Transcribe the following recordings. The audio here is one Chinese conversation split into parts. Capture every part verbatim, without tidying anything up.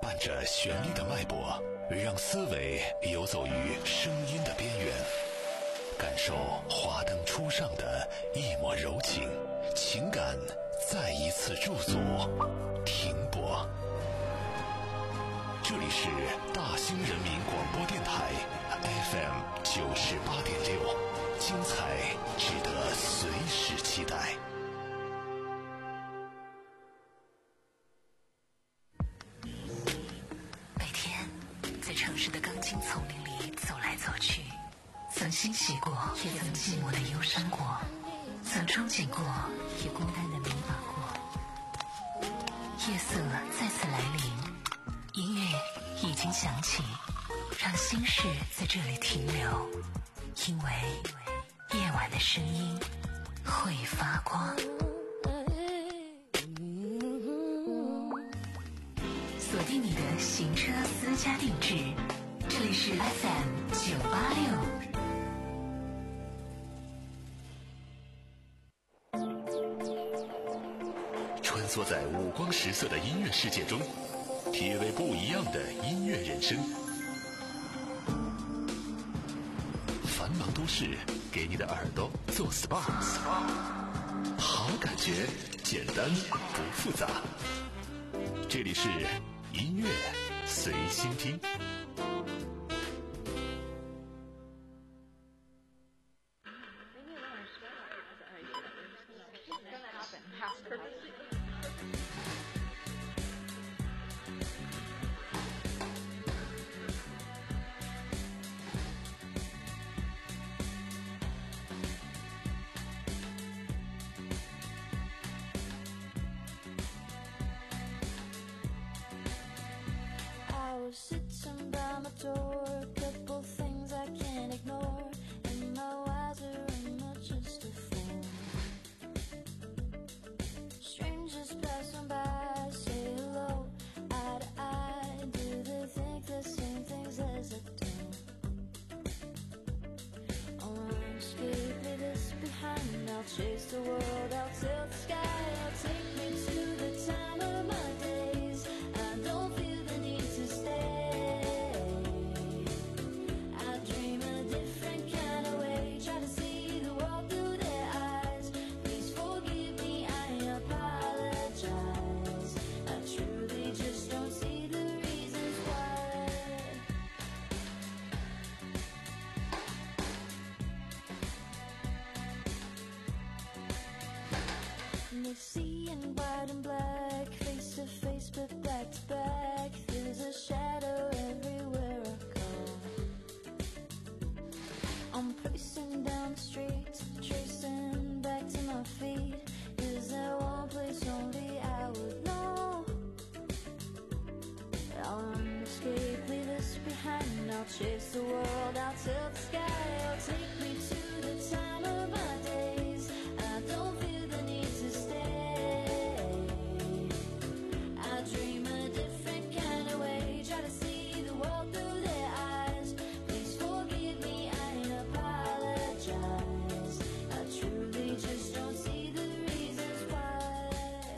伴着旋律的脉搏，让思维游走于声音的边缘，感受华灯初上的一抹柔情，情感再一次驻足停泊。这里是大兴人民广播电台 F M 九十八点六，精彩值得随时期待。 每天在城市的钢筋丛林里走来走去，曾欣喜过，也曾寂寞的忧伤过，曾憧憬过，也孤单的迷茫过。夜色再次来临，音乐已经响起，让心事在这里停留，因为夜晚的声音会发光。锁定你的行车私家定制，这里是 F M 九八六。 穿梭在五光十色的音乐世界中，体味不一样的音乐人生。繁忙都市给你的耳朵做 S P A， 好感觉简单不复杂。这里是音乐随心听。 Sitting by my door, a couple things I can't ignore. Am I wiser or am I just a fool? Strangers passing by, say hello, eye to eye. Do they think the same things as I do? I wanna escape, leave this behind. I'll chase the world, I'll tilt the sky. I'll take me to the time of my days. I don't feel the need to stay. Seeing white and black, face to face but back to back. There's a shadow everywhere I go. I'm pacing down the street, tracing back to my feet. Is there one place only I would know? I'll run, escape, leave this behind. I'll chase the world, I'll tilt the sky. I'll take me to the time of my days. I don't feel the need to stay. Dream a different kind of way, try to see the world through their eyes. Please forgive me, I apologize. I truly just don't see the reasons why.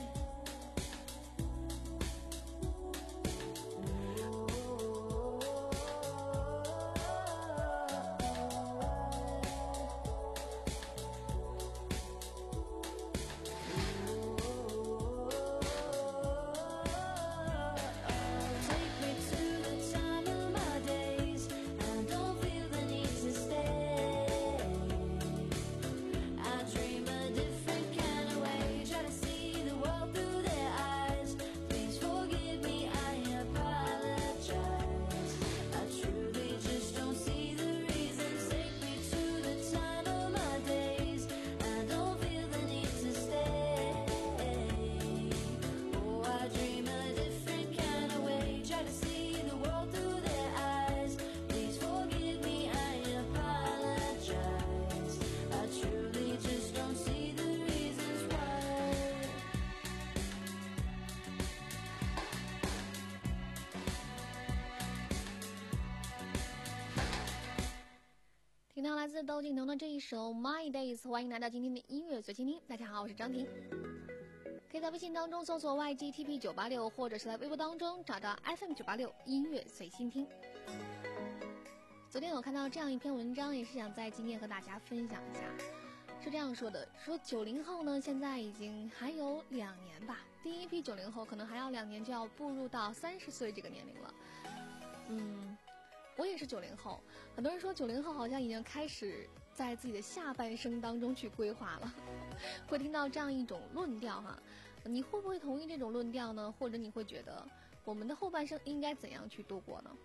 听到来自窦靖童的这一首 My Days， 欢迎来到今天的音乐随心听。大家好，我是张婷。可以以在微信当中搜索 Y G T P 九八六， 或者是在微博当中找到 F M 九八六音乐随心听。昨天我看到这样一篇文章，也是想在今天和大家分享一下。是这样说的，说九零后呢，现在已经还有两年吧，第一批九零后可能还要两年就要步入到三十岁这个年龄了。嗯，我也是九零后，很多人说九零后好像已经开始在自己的下半生当中去规划了，会听到这样一种论调哈，你会不会同意这种论调呢？或者你会觉得我们的后半生应该怎样去度过呢？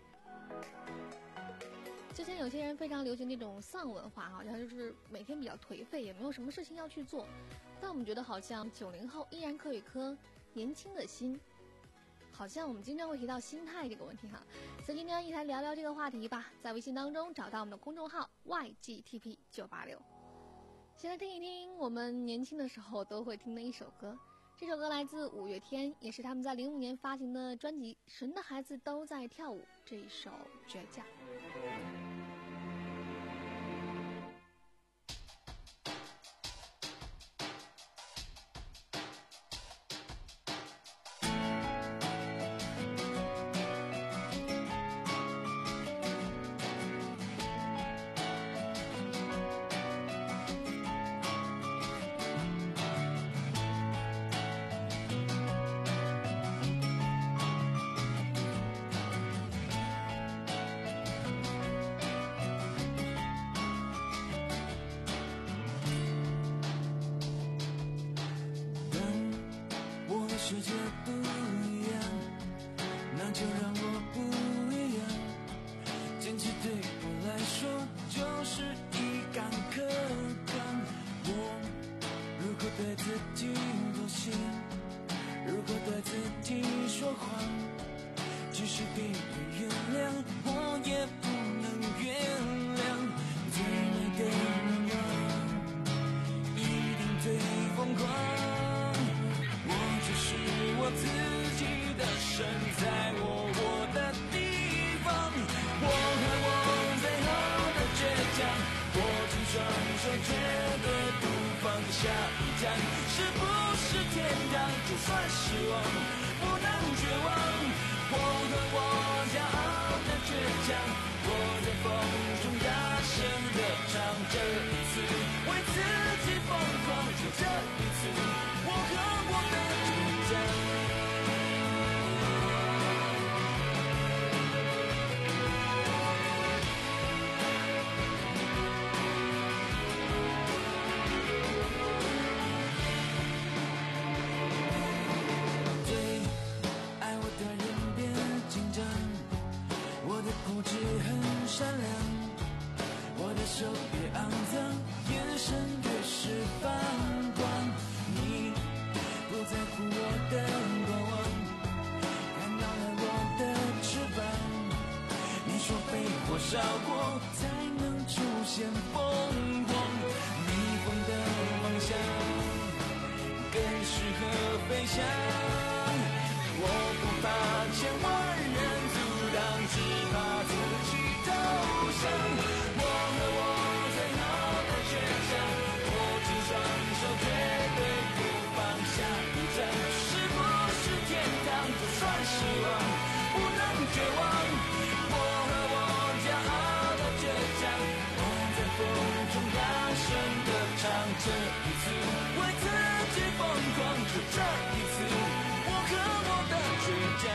之前有些人非常流行那种丧文化，好像就是每天比较颓废，也没有什么事情要去做。但我们觉得好像九零后依然可以有一颗年轻的心，好像我们经常会提到心态这个问题哈。所以今天一起来聊聊这个话题吧，在微信当中找到我们的公众号 Y G T P 九八六， 先来听一听我们年轻的时候都会听的一首歌。这首歌来自五月天，也是他们在零五年发行的专辑《神的孩子都在跳舞》，这一首《倔强》。 世界不一样，那就让我不一样。坚持对我来说就是一杆刻钢。我如果对自己妥协，如果对自己说谎，即使别人原谅，我也不能原谅。最美的愿望一定最疯狂，我自己的神，在我我的地方，我和我最后的倔强，握紧双手绝对不放下一站，是不是天堂？就算失望不能绝望，我和我骄傲的倔强，我在风中大声地唱，这一次为自己疯狂，就这一次我和我的倔强。固执很善良，我的手越肮脏，眼神越是放光。你不在乎我的过往，看到了我的翅膀。你说被火烧过才能出现凤凰，逆风的方向更适合飞翔。我不怕千万人阻挡，只怕自己投降。我和我最好的倔强，握紧双手绝对不放下一站，是不是天堂？就算失望不能绝望，我和我骄傲的倔强，我在风中大声地唱，这一次为自己疯狂，就这一次我和我的倔强。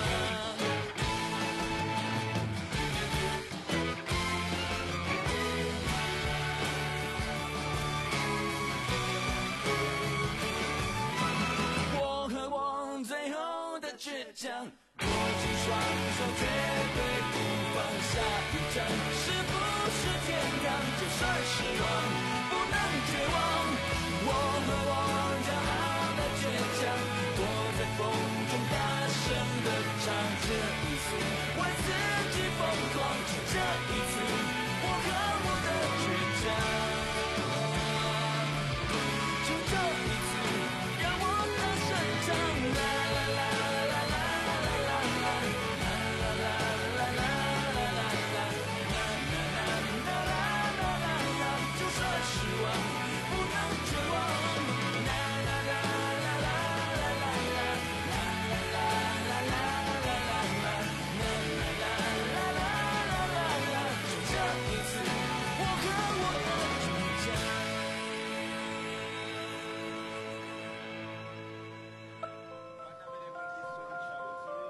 倔强，握紧双手绝对不放下一站，是不是天堂？就算失望不能绝望，我和我骄傲的倔强，我在风中大声地唱，这一次为自己疯狂，就这一次我和我的倔强，就这一次让我大声唱，啦啦啦就算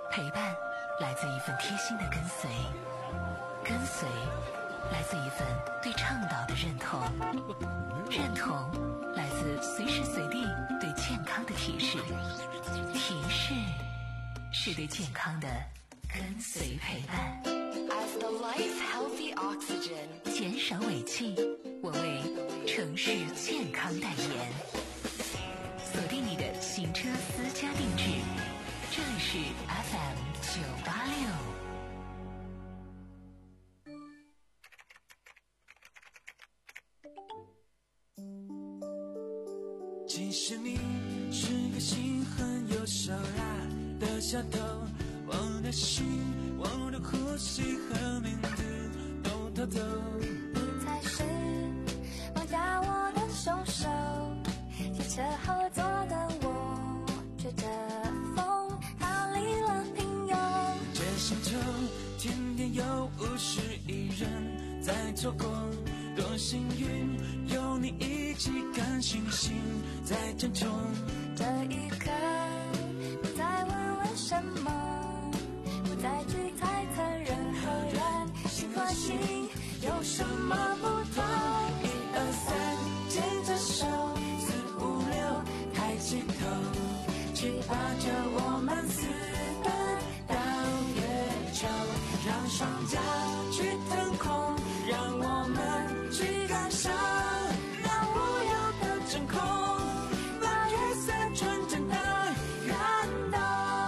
陪伴来自一份贴心的跟随，跟随来自一份对倡导的认同，认同来自随时随地对健康的提示，提示是对健康的跟随陪伴。 As the life healthy oxygen， 减少尾气，我为城市健康代言。锁定你的行车私家定制，这里是 F M 九八六。 其实你是个心狠又手辣的小偷，我的心，我的呼吸和名字都偷走。 你才是绑架我的凶手，汽车后座的我吹着风逃离了平庸。 这星球天天有五十亿人在错过，多幸运有你一起看星星在争宠。 这一刻不再问为什么，不再去猜测任何人心和心有什么不同。一二三，牵着手，四五六，抬起头，七八九，我们私奔到月球，让双脚去腾空，让我们去感受那无忧的真空，那月色纯真的感动。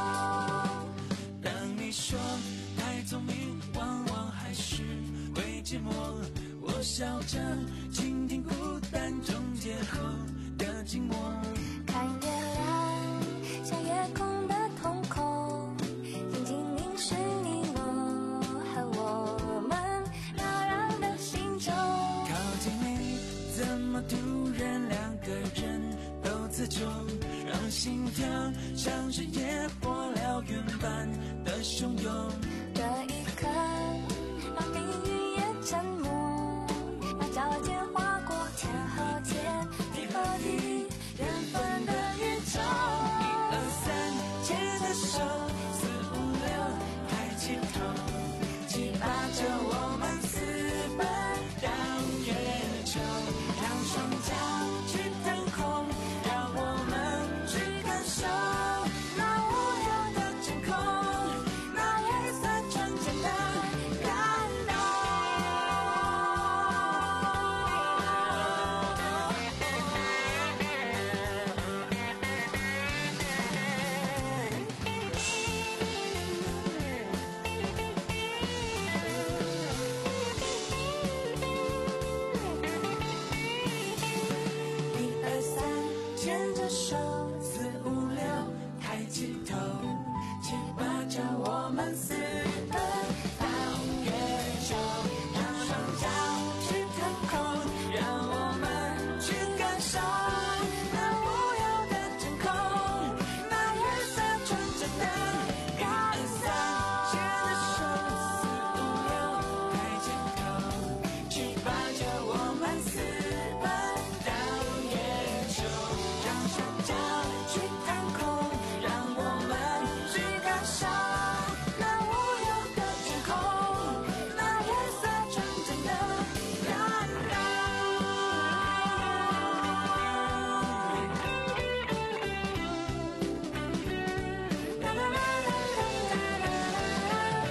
当你说太聪明往往还是会寂寞，我笑着倾听孤单中结合的寂寞。 看月亮像夜空的瞳孔，静静凝视你我和我们扰攘的心中。 靠近你怎么突然两个人都自重，让心跳像是野火燎原般的汹涌。 这一刻让命运也沉默，让脚尖划过天和天，地和地，缘分的宇宙。 一二三，牵着手，四五六，抬起头，七八九，我们私奔到月球，让双脚去腾空，让我们去感受那无忧的真空，那月色纯真的感动。一二三，牵着手，四五六，抬起头，七八九，我们私奔到月球，让双脚去腾空，让我们去感受那无忧的真空，那月色纯真的感受。牵着手，四五六，抬起头，七八九，我们私奔到月球，让双脚去腾空，让我们去感受那无忧的真空，那月色纯真的感动。啦啦啦啦啦啦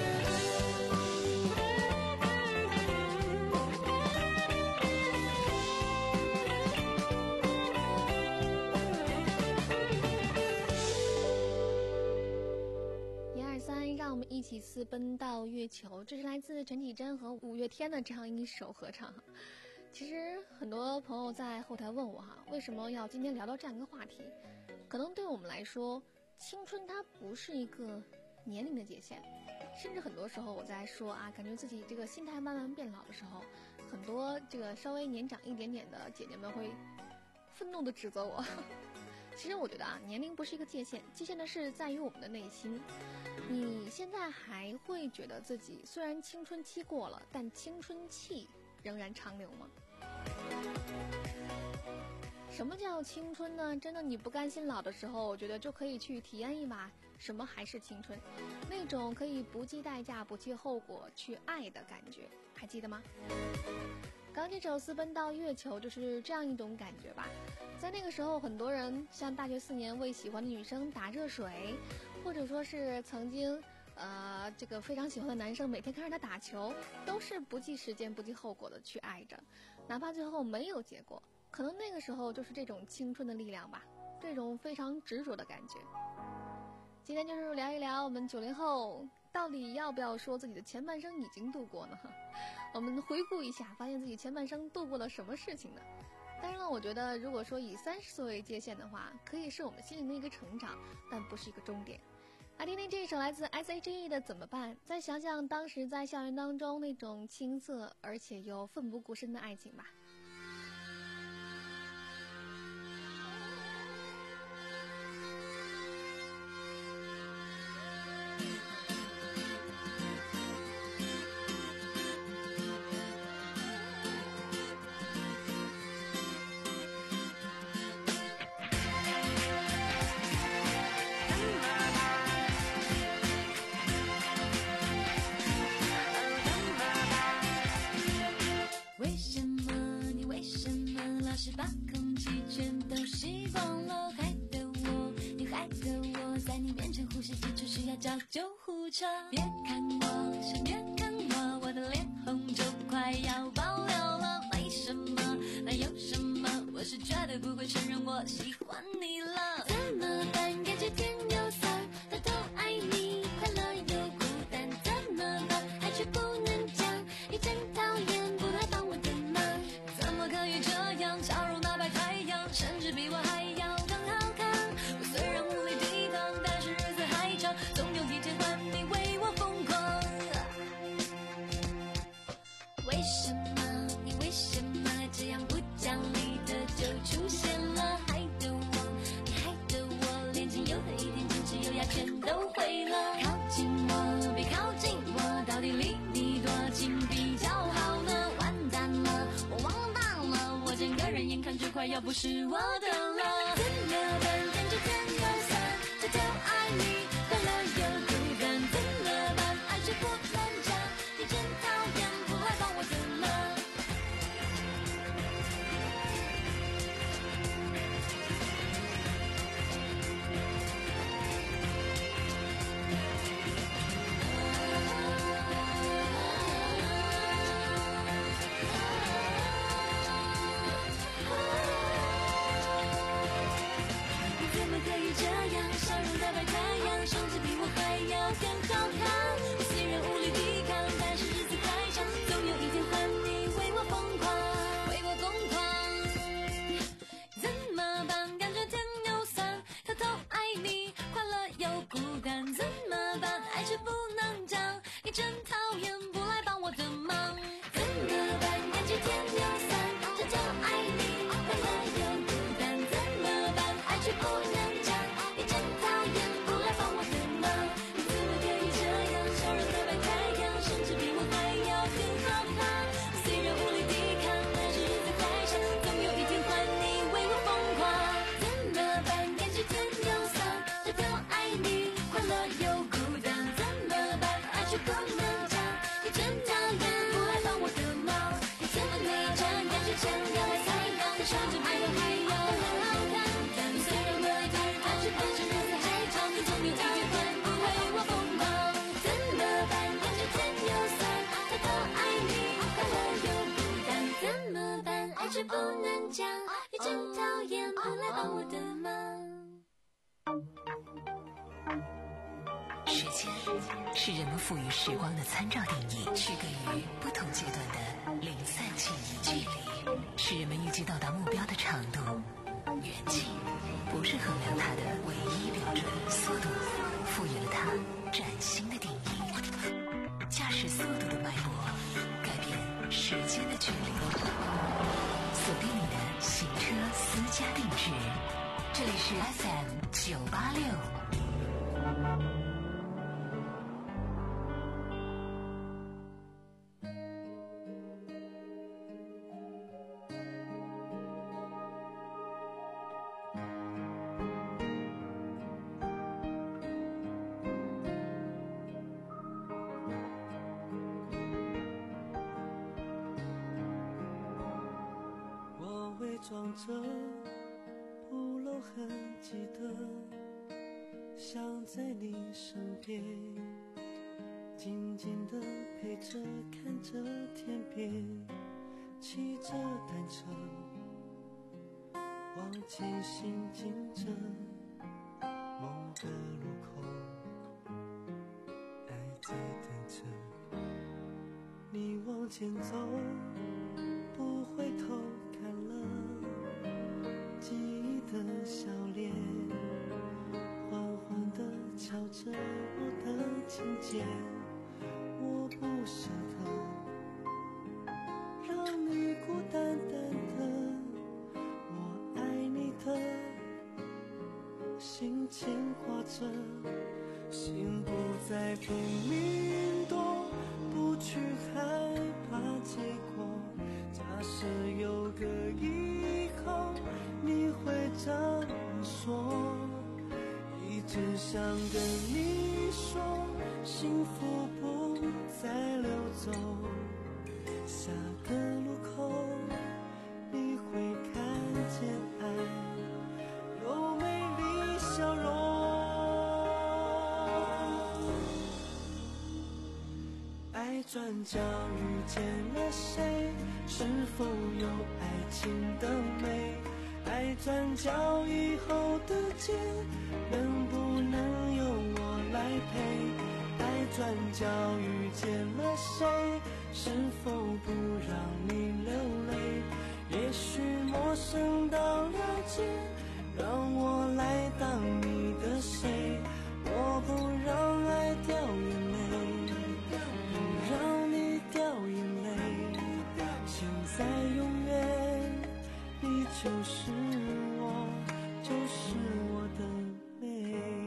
一二三，让我们一起私奔到月球。这是来自陈绮贞和五月天的这样一首合唱。其实很多朋友在后台问我哈，为什么要今天聊到这样一个话题？可能对我们来说，青春它不是一个年龄的界限，甚至很多时候我在说啊，感觉自己这个心态慢慢变老的时候，很多这个稍微年长一点点的姐姐们会愤怒地指责我。其实我觉得啊，年龄不是一个界限，界限的是在于我们的内心。你现在还会觉得自己虽然青春期过了，但青春气仍然长留吗？什什么叫青春呢？真的，你不甘心老的时候，我觉得就可以去体验一把什么还是青春，那种可以不计代价、不计后果去爱的感觉，还记得吗？刚这首《私奔到月球》就是这样一种感觉吧。在那个时候，很多人像大学四年为喜欢的女生打热水，或者说是曾经呃这个非常喜欢的男生每天看着他打球，都是不计时间不计后果的去爱着，哪怕最后没有结果，可能那个时候就是这种青春的力量吧，这种非常执着的感觉。今天就是聊一聊我们九零后到底要不要说自己的前半生已经度过呢？我们回顾一下，发现自己前半生度过了什么事情呢？当然了，我觉得如果说以三十岁为界限的话，可以是我们心灵的一个成长，但不是一个终点。来听听这一首来自 S H E 的《怎么办》，再想想当时在校园当中那种青涩而且又奋不顾身的爱情吧。 是把空气全都吸光了，害得我，你害得我在你面前呼吸急促需要叫救护车。别看我，先别看我，我的脸红就快要爆掉了。为什么？那有什么？我是绝对不会承认我喜欢你了。怎么办？感觉天有色，偷偷爱你，快乐又孤单。怎么办？爱却不能讲，你真讨厌，不来帮我的忙。怎么可以这样？笑容打败太阳，甚至比我还要更好看。我虽然无力抵抗，但是日子还长，总有一天换你为我疯狂。为什么？你为什么这样不讲理的就出现了？害得我，你害得我，连仅有的一点坚持优雅全都毁了。靠近我，别靠近我，到底离你多近比较好呢？完蛋了，我完蛋了，我整个人眼看就快要不是我的了。怎么办？感觉天有色，偷偷爱你，快乐又孤单。怎么办？爱却不能讲，你真讨厌，不来帮我的忙。怎么可以这样？笑容打败太阳，甚至比我还要更好看。我虽然无力抵抗，但是日子太长，总有一天换你为我疯狂，为我疯狂。怎么办？感觉天有色，偷偷爱你，快乐又孤单。怎么办？爱却不能讲，你真讨厌，不来帮我的忙。怎么办？感觉天有色，偷偷爱你，快乐又孤单。怎么办？爱却不能讲，你真讨厌，不来帮我的忙。你怎么可以这样？笑容打败太阳，甚至比我还要更好看。我虽然无力抵抗，但是日子还长，总有一天换你为我疯狂。怎么办？感觉天有色，偷偷爱你，快乐又孤单。怎么办？爱却不能讲，你真讨厌，不来帮我的忙。你怎么可以这样？感觉天有色，甚至比我还要更好看。你虽然无力抵抗，但是日子还长，总有一天换你为我疯狂。怎么办？感觉天有色，偷偷爱你，快乐又孤单。怎么办？爱却不能讲，你真讨厌，不来帮我的忙。 时间是人们赋予时光的参照定义，区隔于不同阶段的零散记忆。距离是人们预计到达目标的长度，远近不是衡量它的唯一标准。速度赋予了它崭新的定义，驾驶速度的脉搏改变时间的距离。锁定你的行车私家定制，这里是 F M 九八六。 装着不露痕迹的，想在你身边静静地陪着，看着天边，骑着单车往前行进着，某个路口爱在等着你往前走，不回头看了记忆的笑脸，缓缓地敲着我的琴键，我不舍得让你孤单单的，我爱你的心牵挂着，心不再拼命躲，不去害怕结果，假设有个以后你会这么说，一直想跟你说幸福不再溜走，下个路口你会看见爱有美丽笑容，爱转角遇见了谁，是否有爱情的美，爱转角以后的街能不能由我来陪，爱转角遇见了谁，是否不让你流泪，也许陌生到了解，让我来当你的谁，我不让爱掉眼泪，不让你掉眼泪，现在永远你就是我，就是我的美。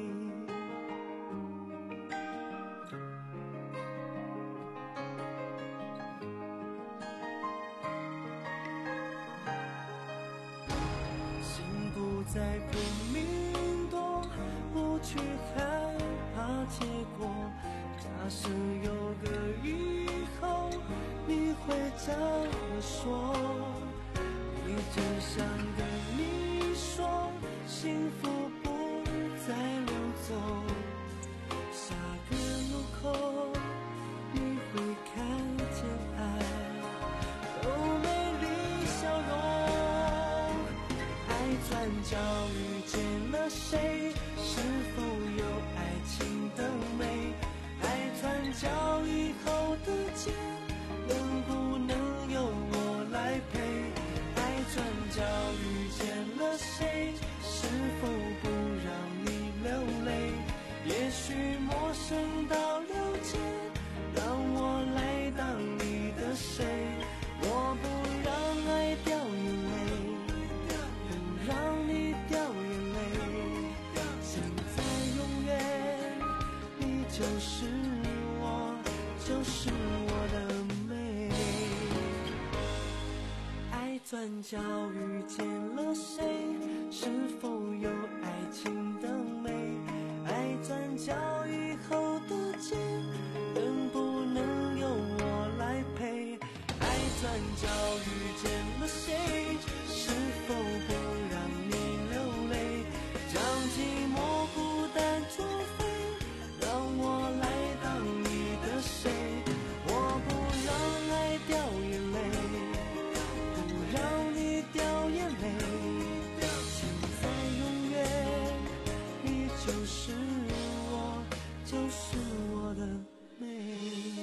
心不再拼命躲，不去害怕结果，假设有个以后你会这么说，一直想跟你说幸福不再溜走，下个路口你会看见爱有美丽笑容，爱转角遇见了谁，是否有爱情的美，爱转角以后的街能不能由我来陪，爱转角遇见了谁，是否不让你流泪，也许陌生到了解，让我来当你的谁，我不让爱掉眼泪，不让你掉眼泪，现在永远你就是我，就是我的美，爱转角遇见了谁，是否有爱情的美，爱转角以后的街能不能由我来陪，爱转角遇见了谁，是否不让你流泪，将寂寞孤单作废，让我来当你的谁，我不让爱掉眼泪，不让你掉眼泪，现在永远你就是我，就是我的美。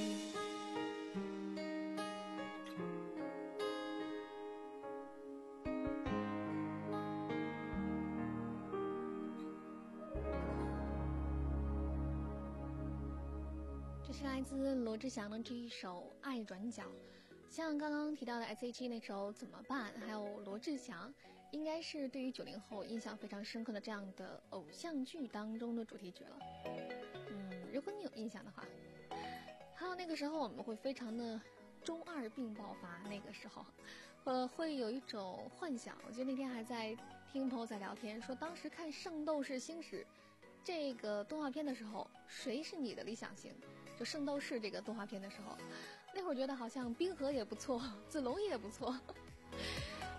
这是来自罗志祥的这一首《爱转角》，像刚刚提到的 S H E 那首《怎么办》，还有罗志祥，应该是对于九零后印象非常深刻的这样的偶像剧当中的主题曲了。嗯，如果你有印象的话，还有那个时候我们会非常的中二病爆发，那个时候，呃，会有一种幻想。我记得那天还在听朋友在聊天，说当时看《圣斗士星矢》这个动画片的时候，谁是你的理想型？就《圣斗士》这个动画片的时候，那会儿觉得好像冰河也不错，子龙也不错。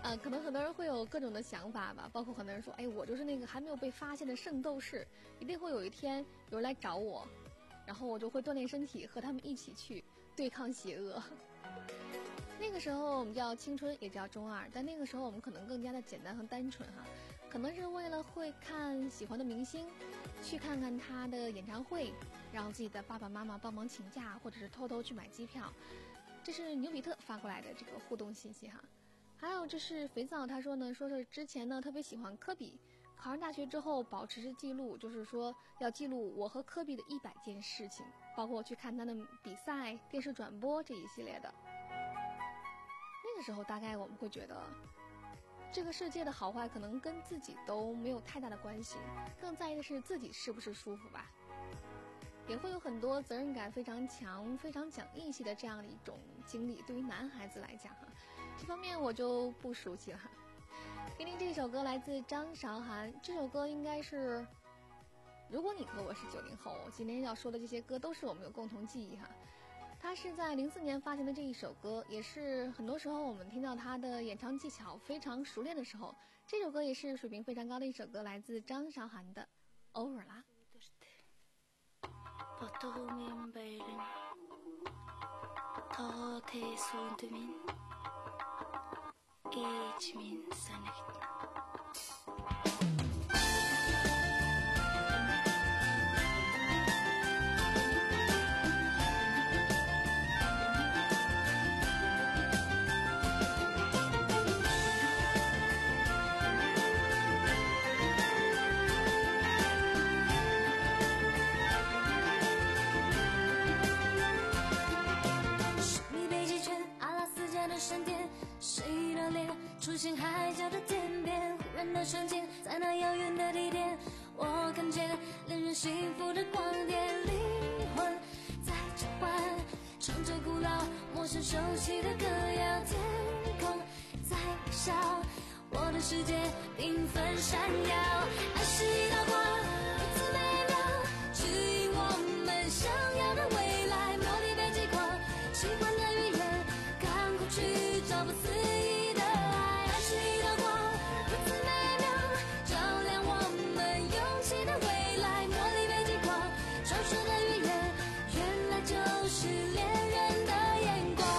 呃，可能很多人会有各种的想法吧，包括很多人说，哎，我就是那个还没有被发现的圣斗士，一定会有一天有人来找我，然后我就会锻炼身体，和他们一起去对抗邪恶。那个时候我们叫青春，也叫中二，但那个时候我们可能更加的简单和单纯哈，可能是为了会看喜欢的明星，去看看他的演唱会，让自己的爸爸妈妈帮忙请假，或者是偷偷去买机票。这是牛比特发过来的这个互动信息哈。还有这是肥皂，他说呢，说是之前呢特别喜欢科比，考上大学之后保持着记录，就是说要记录我和科比的一百件事情，包括去看他的比赛、电视转播这一系列的。那个时候大概我们会觉得，这个世界的好坏可能跟自己都没有太大的关系，更在意的是自己是不是舒服吧。也会有很多责任感非常强、非常讲义气的这样的一种经历，对于男孩子来讲哈，这方面我就不熟悉了。听听这首歌来自张韶涵，这首歌应该是，如果你和我是九零后，今天要说的这些歌都是我们有共同记忆哈。他是在零四年发行的这一首歌，也是很多时候我们听到他的演唱技巧非常熟练的时候，这首歌也是水平非常高的一首歌，来自张韶涵的《Over》啦。 出现海角的天边，忽然的瞬间，在那遥远的地点，我看见令人幸福的光点，灵魂在召唤，唱着古老陌生熟悉的歌谣，天空在微笑，我的世界缤纷闪耀，爱是一道光，如此美妙，指引我们想要的未来，茉莉被击垮，喜欢的语言，赶快去找不思议的爱，爱是一道光，如此美妙，照亮我们勇气的未来，茉莉被击垮，传说的语言，原来就是恋人的眼光。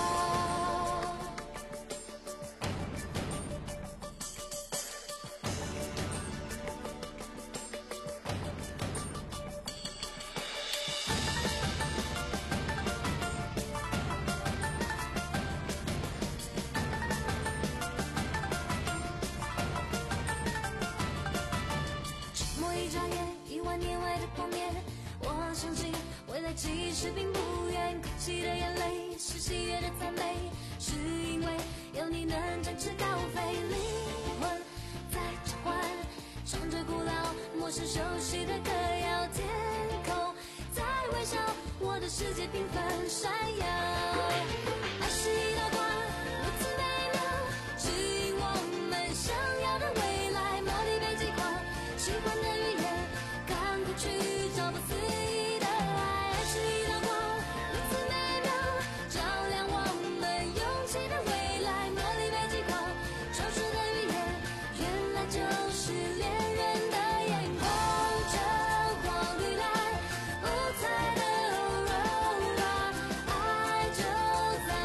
沉默一眨眼，一万年外的光年，我相信未来其实并不远，哭泣的眼泪是喜悦的赞美，是因为有你能展翅高飞，灵魂在召唤，唱着古老陌生熟悉的歌谣，天空在微笑，我的世界缤纷闪耀，爱是一道光，如此美妙，指引我们想要的未来，茉莉被击垮，喜欢的语言，赶快去找不思议的爱，爱是一道光，如此美妙，照亮我们勇气的未来，茉莉被击垮，传说的语言，原来就是恋人的眼光，这黄绿蓝五彩的 aurora，爱就在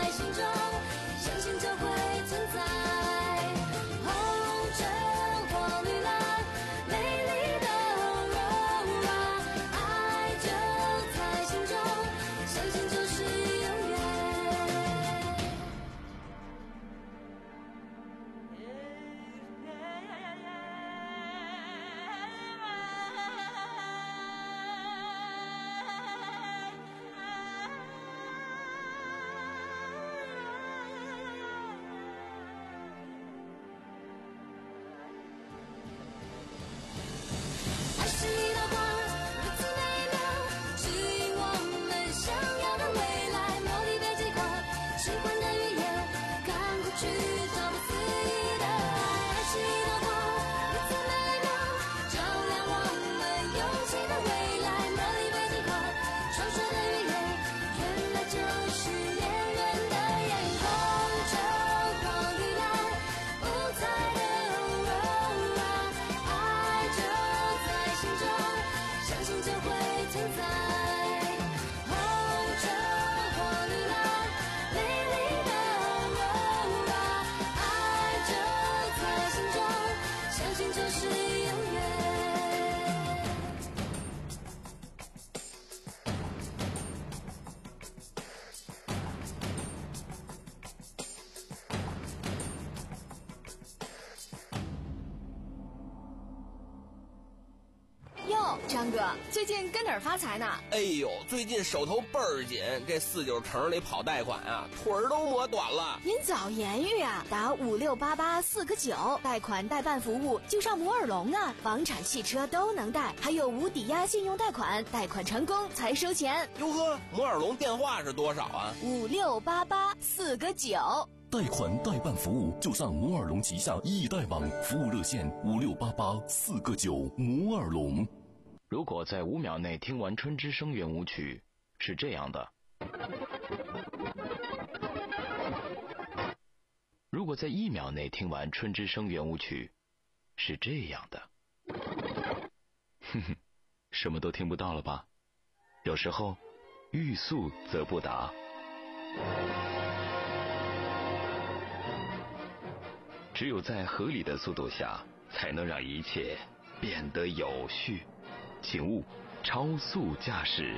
哟，张哥，最近跟哪儿发财呢？ 哎呦，最近手头倍儿紧，这四九城里跑贷款啊，腿儿都磨短了。 您早言语啊，打五六八八四个九，贷款代办服务就上摩尔龙啊，房产、汽车都能贷，还有无抵押信用贷款，贷款成功才收钱。 哟呵，摩尔龙电话是多少啊？ 五六八八四个九。 贷款代办服务就上摩尔龙旗下易贷网，服务热线五六八八四个九。摩尔龙。 如果在五秒内听完春之声圆舞曲，是这样的；如果在一秒内听完春之声圆舞曲，是这样的。哼哼，什么都听不到了吧？有时候，欲速则不达。只有在合理的速度下，才能让一切变得有序。请勿超速驾驶。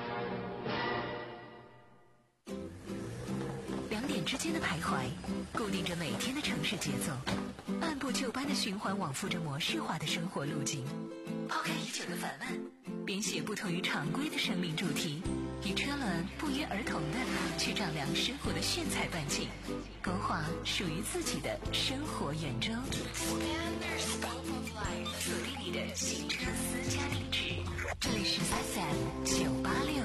两点之间的徘徊，固定着每天的城市节奏，按部就班的循环往复着模式化的生活路径。抛开已久的烦闷，编写不同于常规的生命主题，与车轮不约而同的去丈量生活的炫彩半径，勾画属于自己的生活圆周。锁定你的新车私家地址，这里是 F M 九八六。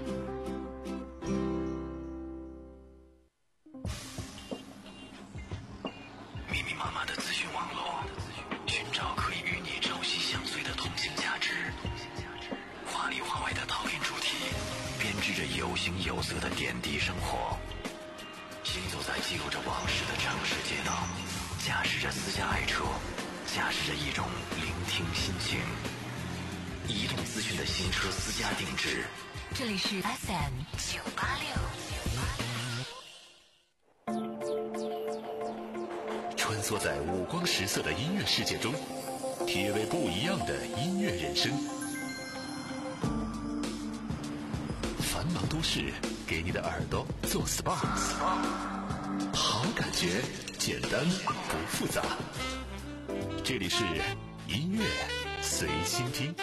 密密麻麻的资讯网络，寻找可以与你朝夕相随的通信价值。华里华外的讨论主题，编织着有形有色的点滴生活。行走在记录着往事的城市街道，驾驶着私家爱车，驾驶着一种聆听心情。移动资讯的新车私家定制， 这里是 F M 九八六。 穿梭在五光十色的音乐世界中，体味不一样的音乐人生。繁忙都市给你的耳朵做 S P A， 好感觉，简单不复杂。这里是音乐随心听。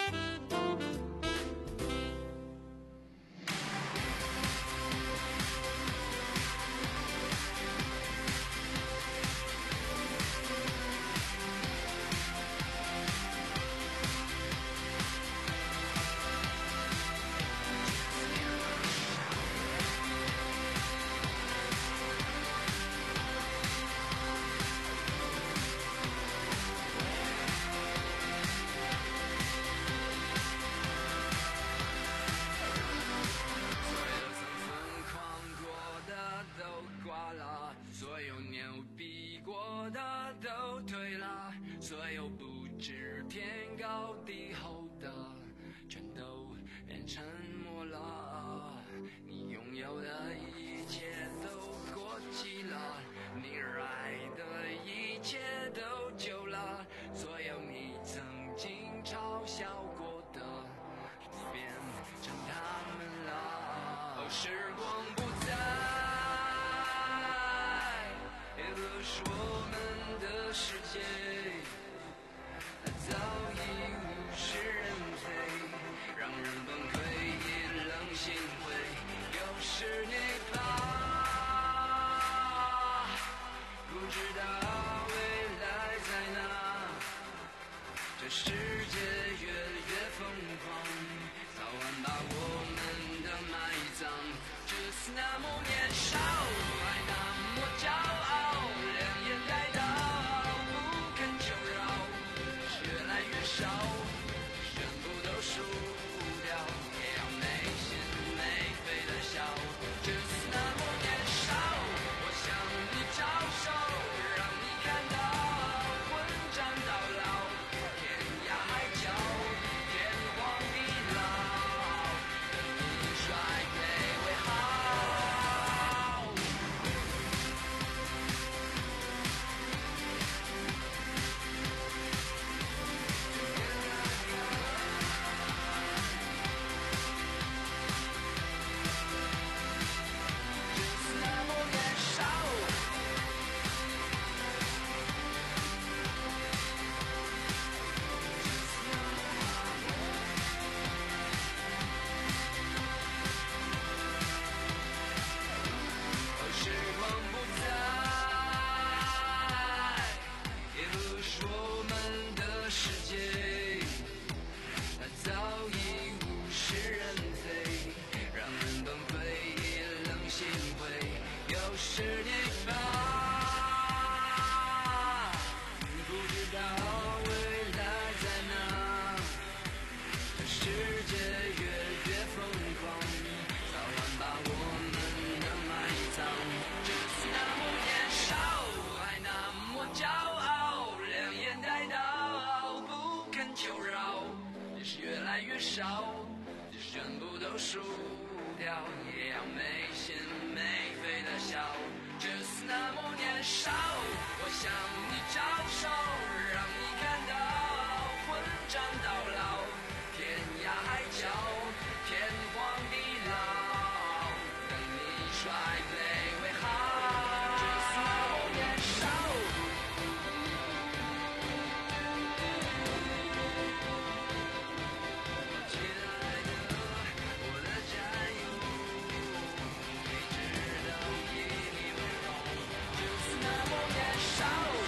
是你吧？不知道未来在哪，这世界越越疯狂，早晚把我们的埋葬。就是那么年少，还那么骄傲，两眼带刀，不肯求饶。也是越来越少，全部都输掉，也要没心没肺的笑。就是那么年少，我向你招手，让你看到混战到老，天涯海角，天荒地老，等你衰累为好。就是那么年少。亲爱的，我的战友，一直都以你为荣。就是那么年少。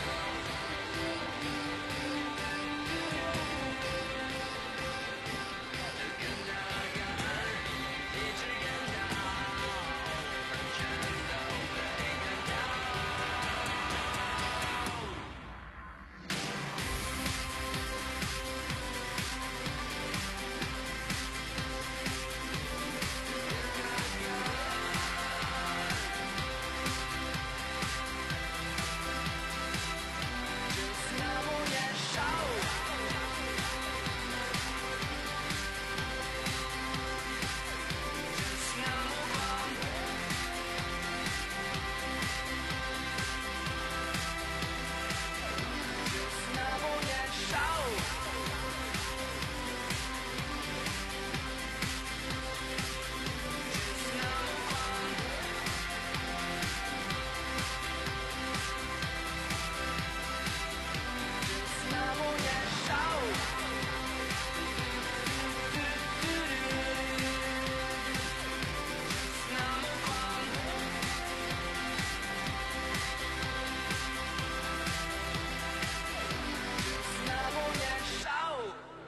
跟着干，一直跟到，全都被看到。就是那么年少。就是那么狂。就是那么年少。就是那么狂。就是那么年少。就是那么狂。就是那么年少。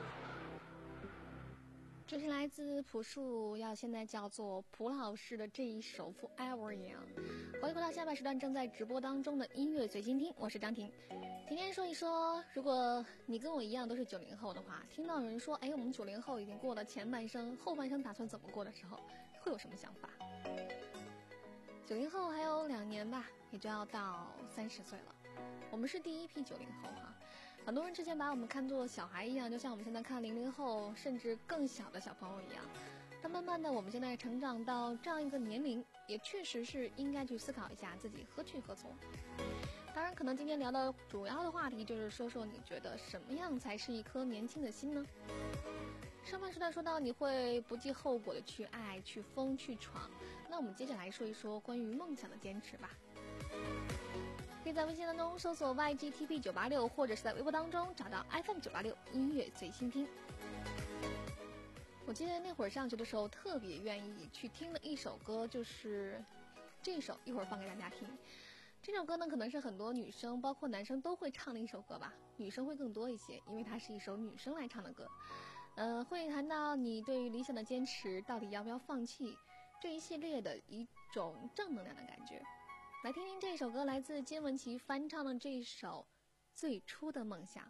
这是来自朴树，要现在叫做蒲老师的这一首 Forever Young。欢迎回到下半时段正在直播当中的音乐随心听，我是张婷。今天说一说，如果你跟我一样都是九零后的话，听到有人说，哎，我们九零后已经过了前半生，后半生打算怎么过的时候，会有什么想法？九零后还有两年吧，也就要到三十岁了。我们是第一批九零后哈，很多人之前把我们看作小孩一样，就像我们现在看零零后甚至更小的小朋友一样。但慢慢的，我们现在成长到这样一个年龄，也确实是应该去思考一下自己何去何从。当然，可能今天聊的主要的话题就是说说你觉得什么样才是一颗年轻的心呢？上半时段说到你会不计后果的去爱、去疯、去闯，那我们接着来说一说关于梦想的坚持吧。可以在微信当中搜索 Y G T P 九八六，或者是在微博当中找到 F M 九八六音乐最新听。我记得那会儿上学的时候特别愿意去听的一首歌就是这首，一会儿放给大家听。这首歌呢可能是很多女生包括男生都会唱的一首歌吧，女生会更多一些，因为它是一首女生来唱的歌。呃，会谈到你对于理想的坚持到底要不要放弃，这一系列的一种正能量的感觉。来听听这首歌，来自金玟岐翻唱的这一首《最初的梦想》。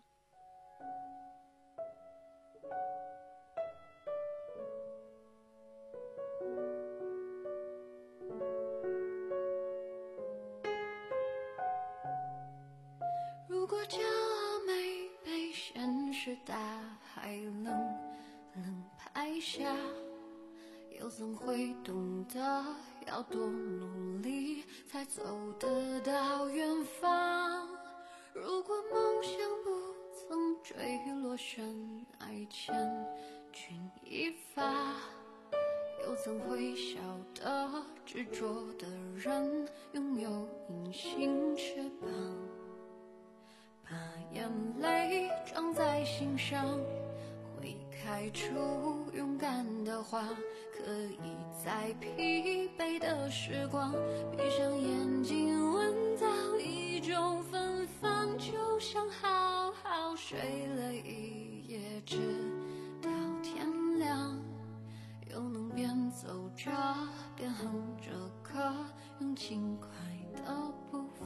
如果骄傲没被现实大海冷冷拍下，又怎会懂得要多努力才走得到远方？如果梦想不曾坠落深爱千钧一发，又怎会晓得执着的人拥有隐形翅膀？把眼泪装在心上，会开出勇敢的花，可以在疲惫的时光闭上眼睛闻到一种芬芳，就像好好睡了一夜直到天亮，又能边走着边哼着歌，用轻快的步伐。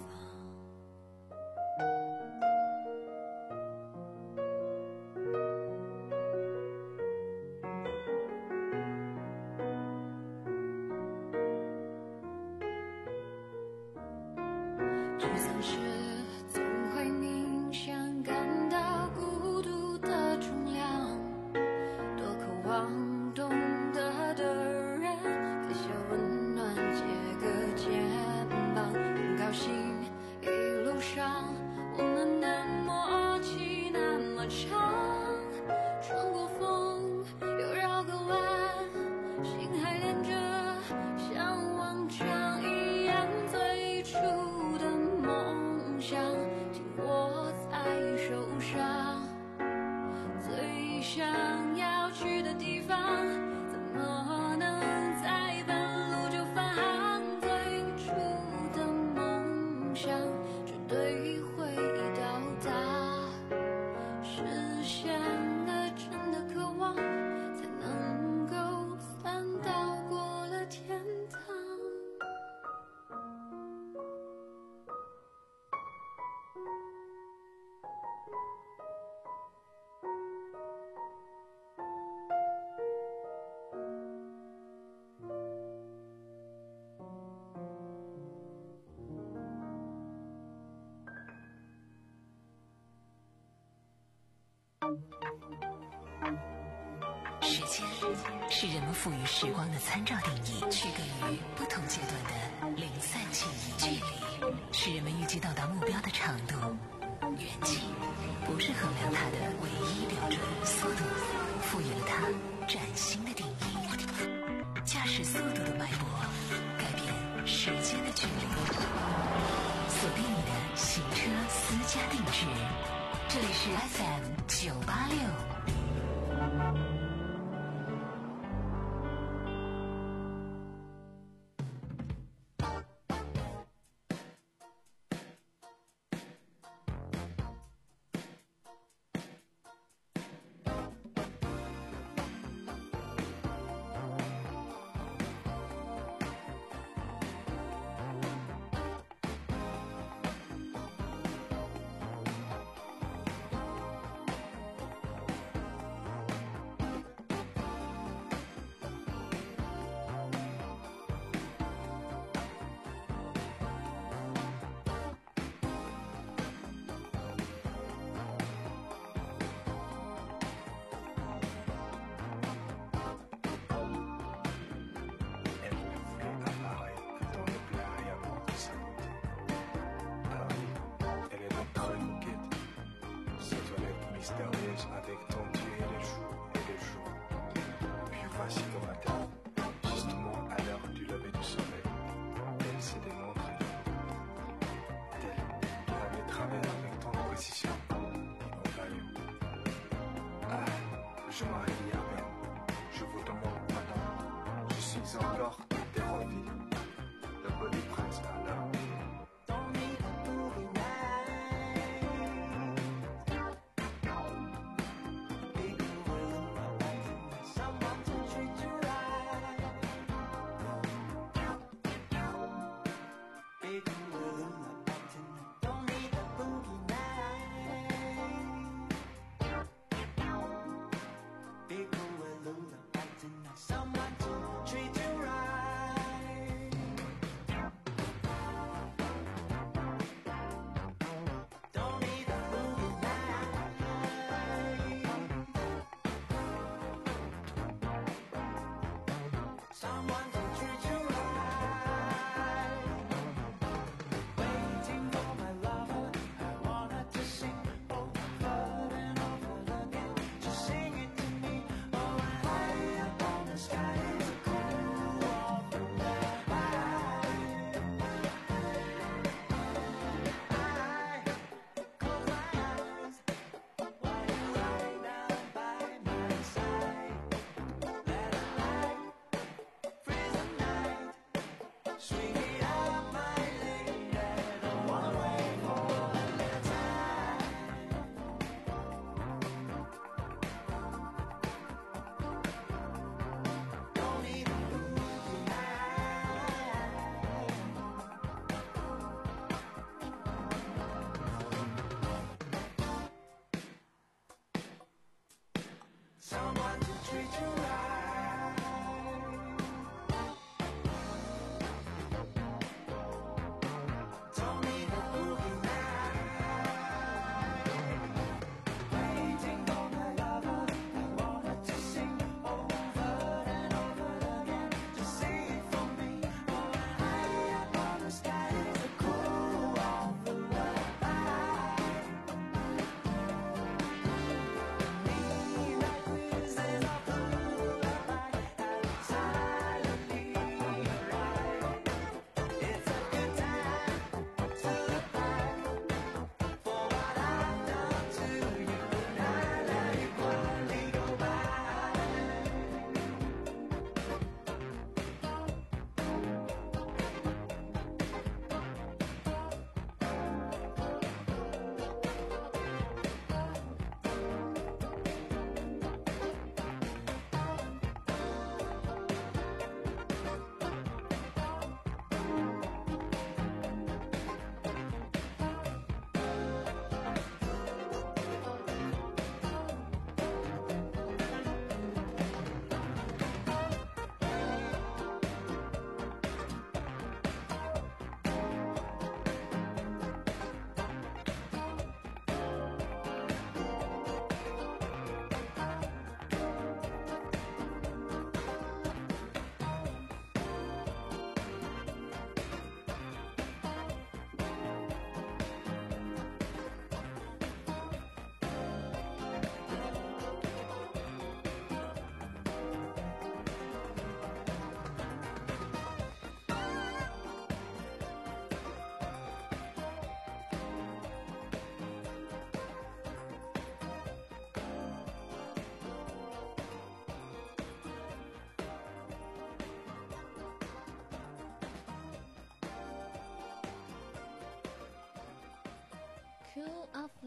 沮丧时总会冥想，感到孤独的重量，多渴望懂得的人给些温暖，借个肩膀，很高兴一路上我们的默契那么长，穿过风又绕个弯，心还连着，像往常一样，最初的梦想紧握在手上，最想要去的地方，怎么能在半路就返航？最初的梦想绝对会到达，实现了真的渴望，才能够算到过了天堂。 时间是人们赋予时光的参照定义，区隔于不同阶段的零散记忆。距离是人们预计到达目标的长度，远近不是衡量它的唯一标准。速度赋予了它崭新的定义，驾驶速度的脉搏改变时间的距离。锁定你的行车私家定制，这里是 F M 九八六。 Avec ton Dieu et les jours et les jours. Puis voici le matin, justement à l'heure du lever du soleil, elle s'est démontrée, telle qu'elle avait travaillé avec tant de précision et envahi. Ah, je m'arrête à peine, je vous demande pardon, je suis encore devant vie, le body prince à l'heure. Someone to treat you right.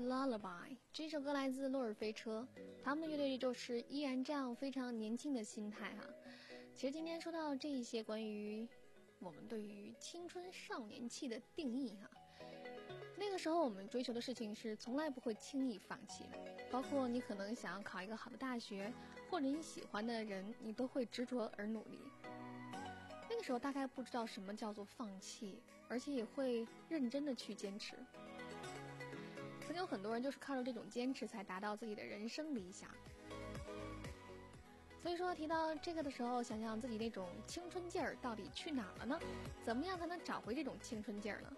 Lullaby 这首歌来自洛尔飞车，他们的乐队就是依然这样非常年轻的心态哈。其实今天说到这一些关于我们对于青春少年气的定义哈，那个时候我们追求的事情是从来不会轻易放弃的，包括你可能想要考一个好的大学，或者你喜欢的人，你都会执着而努力。那个时候大概不知道什么叫做放弃，而且也会认真的去坚持。曾经有很多人就是靠着这种坚持才达到自己的人生理想。所以说提到这个的时候，想想自己那种青春劲儿到底去哪了呢？怎么样才能找回这种青春劲儿呢？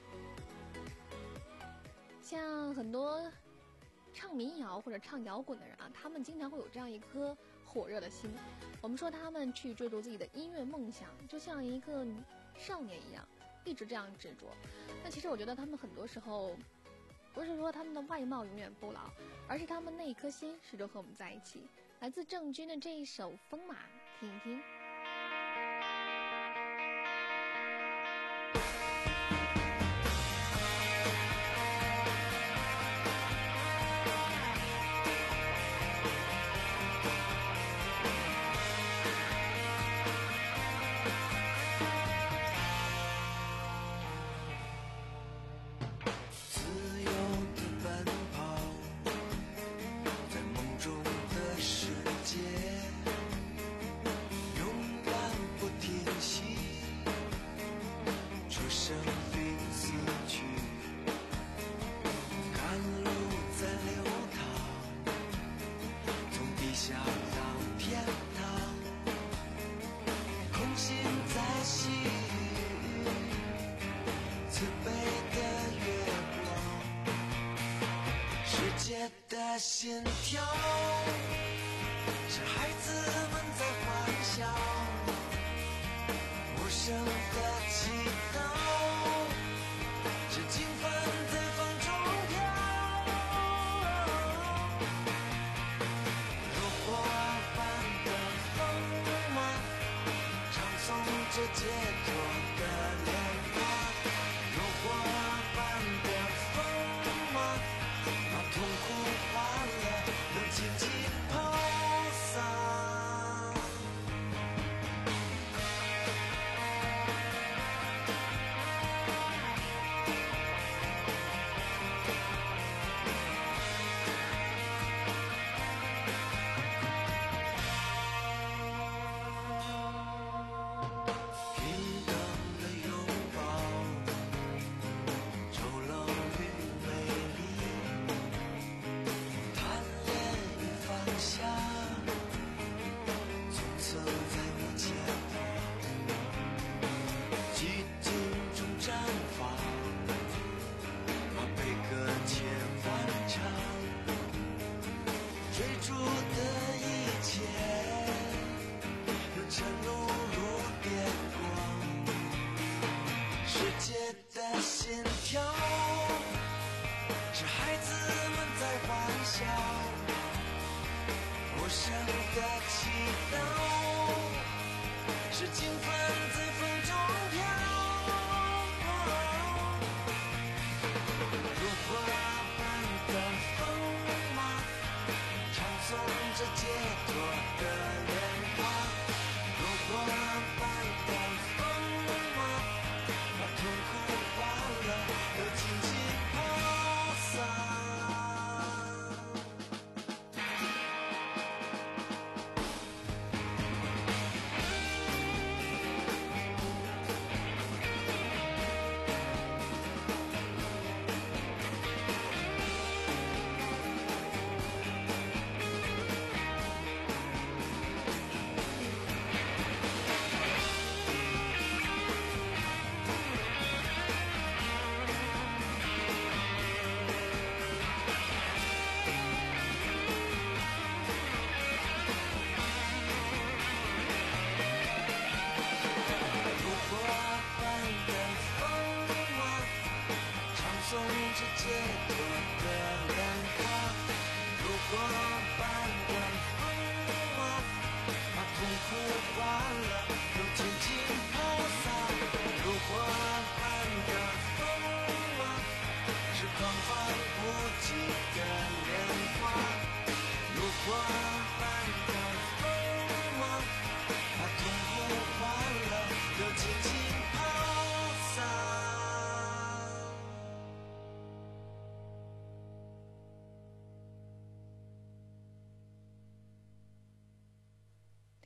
像很多唱民谣或者唱摇滚的人啊，他们经常会有这样一颗火热的心。我们说他们去追逐自己的音乐梦想，就像一个少年一样，一直这样执着。那其实我觉得他们很多时候不是说他们的外貌永远不老，而是他们那一颗心始终和我们在一起。来自郑钧的这一首《风马》，听一听。 的心跳，是孩子们在欢笑，无声的祈祷，是经幡在风中飘。如火般的风马，唱诵着杰作的莲花，如火般的风马，把痛苦欢乐都尽情抛洒。平等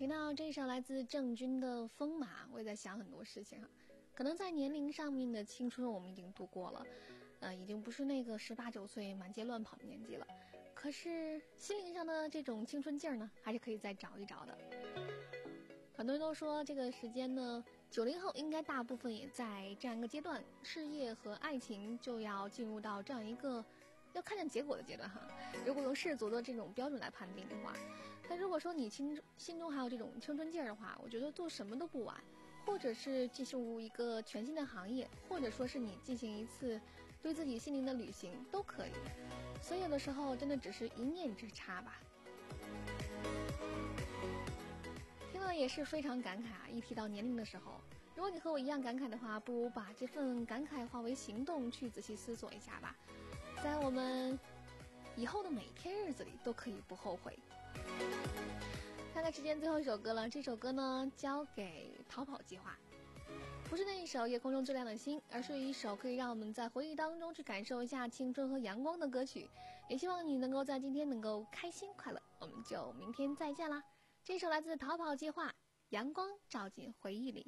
听到这首来自郑钧的《风马》，我也在想很多事情哈。可能在年龄上面的青春我们已经度过了，呃，已经不是那个十八九岁满街乱跑的年纪了。可是心灵上的这种青春劲儿呢，还是可以再找一找的。很多人都说这个时间呢，九零后应该大部分也在这样一个阶段，事业和爱情就要进入到这样一个要看见结果的阶段哈。如果用世俗的这种标准来判定的话，但如果说你心心中还有这种青春劲儿的话，我觉得做什么都不晚，或者是进入一个全新的行业，或者说是你进行一次对自己心灵的旅行都可以。所以有的时候真的只是一念之差吧。听了也是非常感慨啊！一提到年龄的时候，如果你和我一样感慨的话，不如把这份感慨化为行动，去仔细思索一下吧。在我们以后的每一天日子里，都可以不后悔。看看时间，最后一首歌了。这首歌呢，交给逃跑计划，不是那一首夜空中最亮的星，而是一首可以让我们在回忆当中去感受一下青春和阳光的歌曲。也希望你能够在今天能够开心快乐。我们就明天再见啦！这首来自逃跑计划，阳光照进回忆里。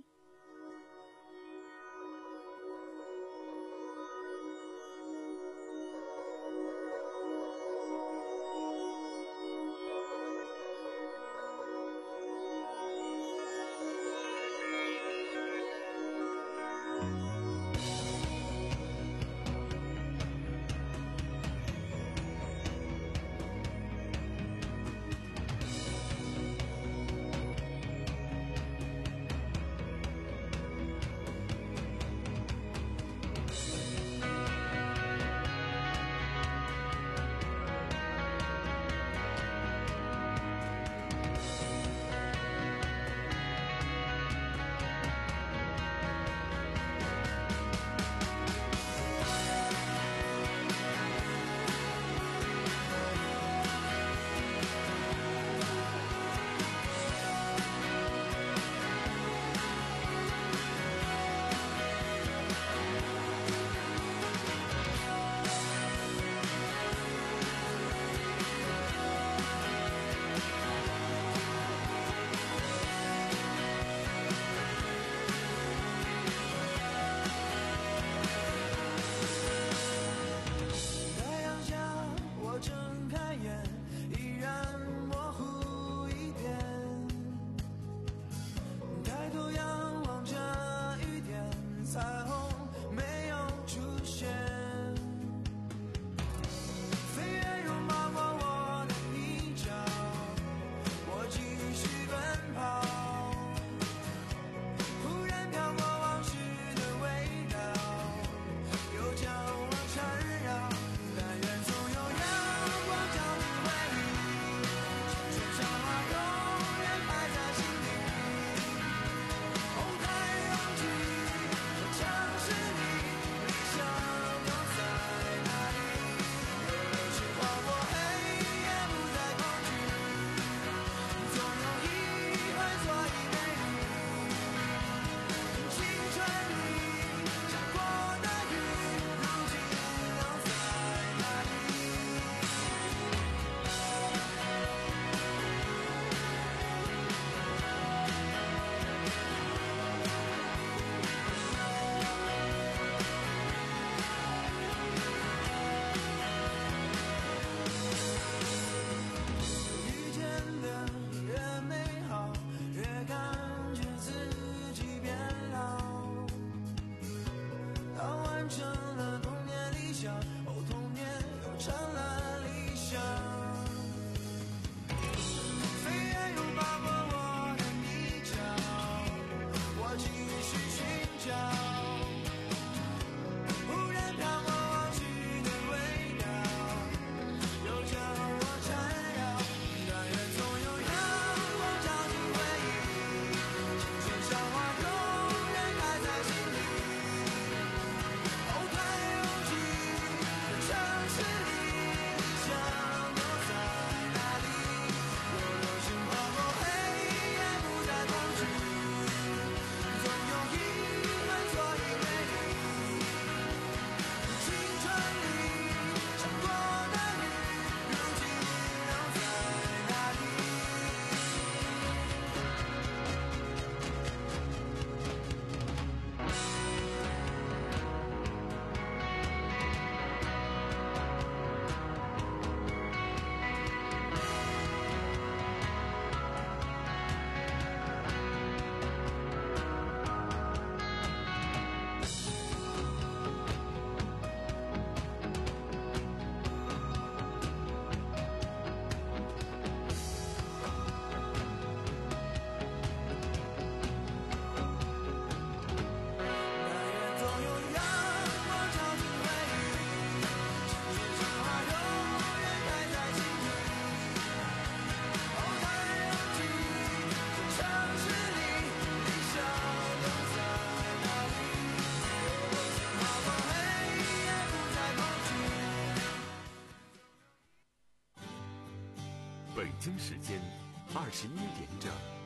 二十一点整。